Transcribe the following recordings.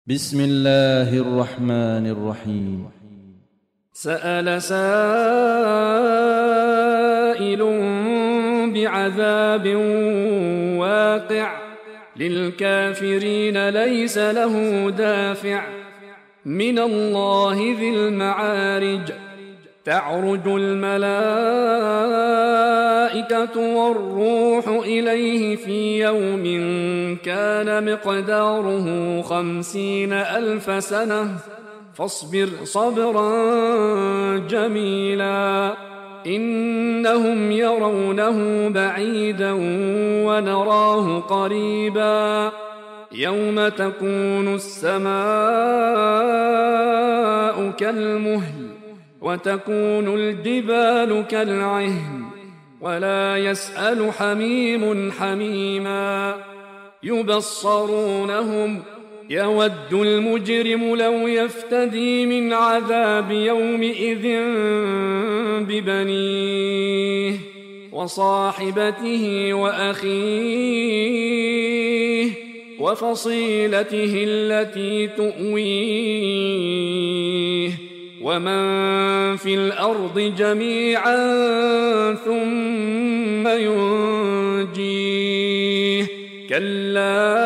بسم الله الرحمن الرحيم. سأل سائل بعذاب واقع للكافرين ليس له دافع من الله ذي المعارج تعرج الملائكة والروح إليه في يوم كان مقداره 50,000 سنة فاصبر صبرا جميلا إنهم يرونه بعيدا ونراه قريبا يوم تكون السماء كالمهل وتكون الجبال كالعهن ولا يسأل حميم حميما يبصرونهم يود المجرم لو يفتدي من عذاب يومئذ ببنيه وصاحبته وأخيه وفصيلته التي تؤويه ومن في الأرض جميعا ثم ينجيه كلا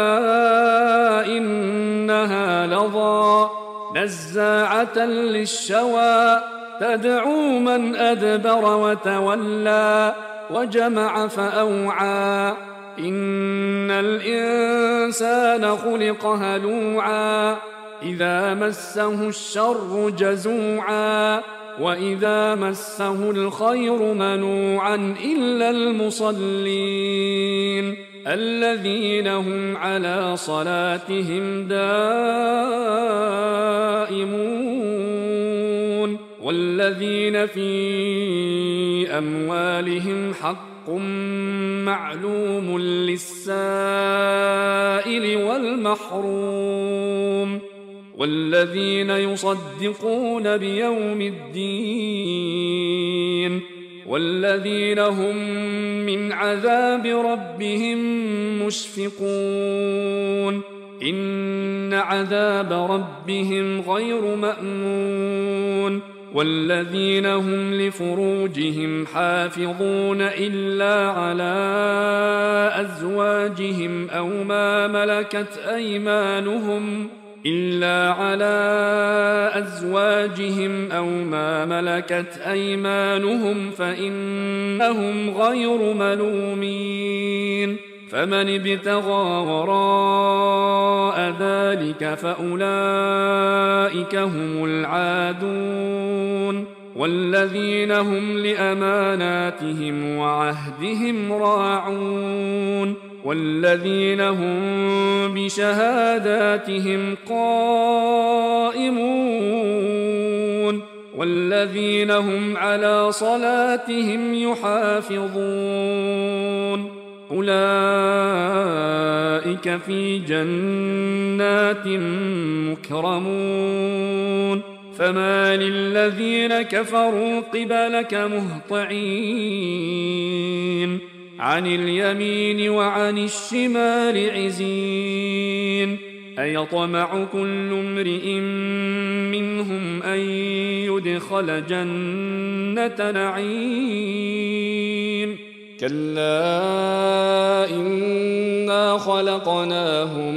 إنها لظى نزاعة للشوى تدعو من أدبر وتولى وجمع فأوعى إن الإنسان خلق هلوعا إذا مسه الشر جزوعا وإذا مسه الخير منوعا إلا المصلين الذين هم على صلاتهم دائمون والذين في أموالهم حق معلوم للسائل والمحروم والذين يصدقون بيوم الدين والذين هم من عذاب ربهم مشفقون إن عذاب ربهم غير مأمون والذين هم لفروجهم حافظون إلا على أزواجهم أو ما ملكت أيمانهم فإنهم غير ملومين فمن ابتغى وراء ذلك فأولئك هم العادون والذين هم لأماناتهم وعهدهم راعون والذين هم بشهاداتهم قائمون والذين هم على صلاتهم يحافظون أولئك في جنات مكرمون فما للذين كفروا قبلك مهطعين عن اليمين وعن الشمال عزين أيطمع كل امرئ منهم أن يدخل جنة نعيم كلا إنا خلقناهم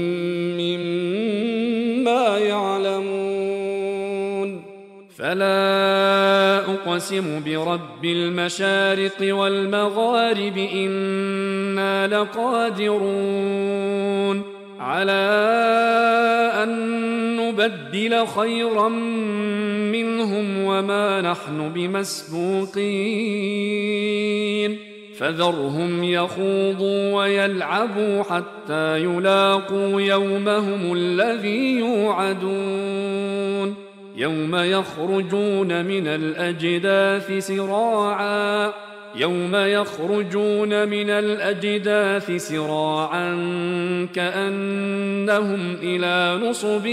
مما يعلمون فلا أقسم برب المشارق والمغارب إنا لقادرون على أن نبدل خيرا منهم وما نحن بمسبوقين فذرهم يخوضوا ويلعبوا حتى يلاقوا يومهم الذي يوعدون يوم يخرجون من الأجداث سراعا كأنهم إلى نصب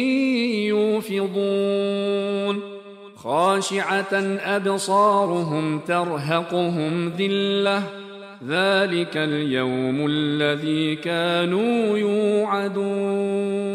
يوفضون خاشعة أبصارهم ترهقهم ذلة ذلك اليوم الذي كانوا يوعدون